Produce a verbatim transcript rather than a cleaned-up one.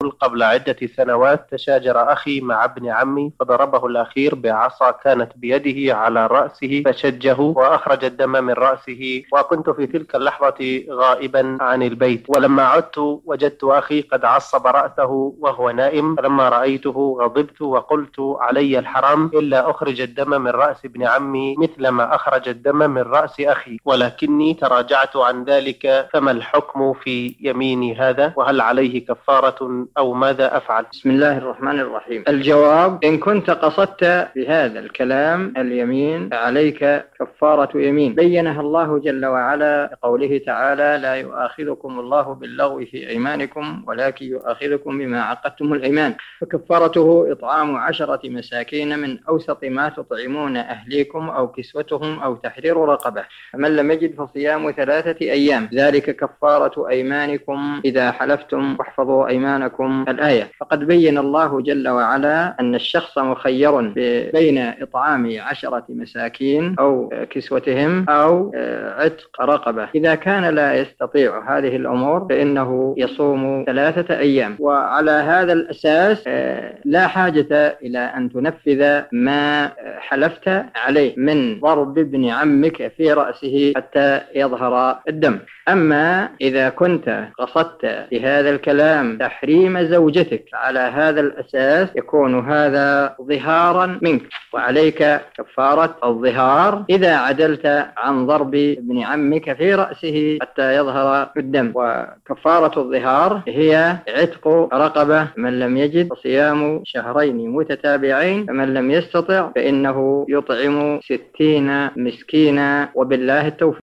يقول: قبل عدة سنوات تشاجر أخي مع ابن عمي فضربه الأخير بعصا كانت بيده على رأسه فشجه وأخرج الدم من رأسه، وكنت في تلك اللحظة غائبا عن البيت، ولما عدت وجدت أخي قد عصب رأسه وهو نائم، فلما رأيته غضبت وقلت: علي الحرام إلا أخرج الدم من رأس ابن عمي مثل ما أخرج الدم من رأس أخي، ولكني تراجعت عن ذلك، فما الحكم في يميني هذا؟ وهل عليه كفارة أو ماذا أفعل؟ بسم الله الرحمن الرحيم. الجواب: إن كنت قصدت بهذا الكلام اليمين عليك كفارة يمين بينها الله جل وعلا بقوله تعالى: لا يؤاخذكم الله باللغو في أيمانكم ولكن يؤاخذكم بما عقدتم الأيمان، فكفارته إطعام عشرة مساكين من أوسط ما تطعمون أهليكم أو كسوتهم أو تحرير رقبة، فمن لم يجد فصيام ثلاثة أيام، ذلك كفارة أيمانكم إذا حلفتم واحفظوا أيمانكم. الآية. فقد بين الله جل وعلا أن الشخص مخير بين إطعام عشرة مساكين أو كسوتهم أو عتق رقبة. إذا كان لا يستطيع هذه الأمور فإنه يصوم ثلاثة أيام، وعلى هذا الأساس لا حاجة إلى أن تنفذ ما حلفت عليه من ضرب ابن عمك في رأسه حتى يظهر الدم. أما إذا كنت قصدت بهذا الكلام تحريم زوجتك، على هذا الأساس يكون هذا ظهارا منك، وعليك كفارة الظهار إذا عدلت عن ضرب ابن عمك في رأسه حتى يظهر الدم. وكفارة الظهار هي عتق رقبة، من لم يجد فصيام شهرين متتابعين، فمن لم يستطع فإنه يطعم ستين مسكينا، وبالله التوفيق.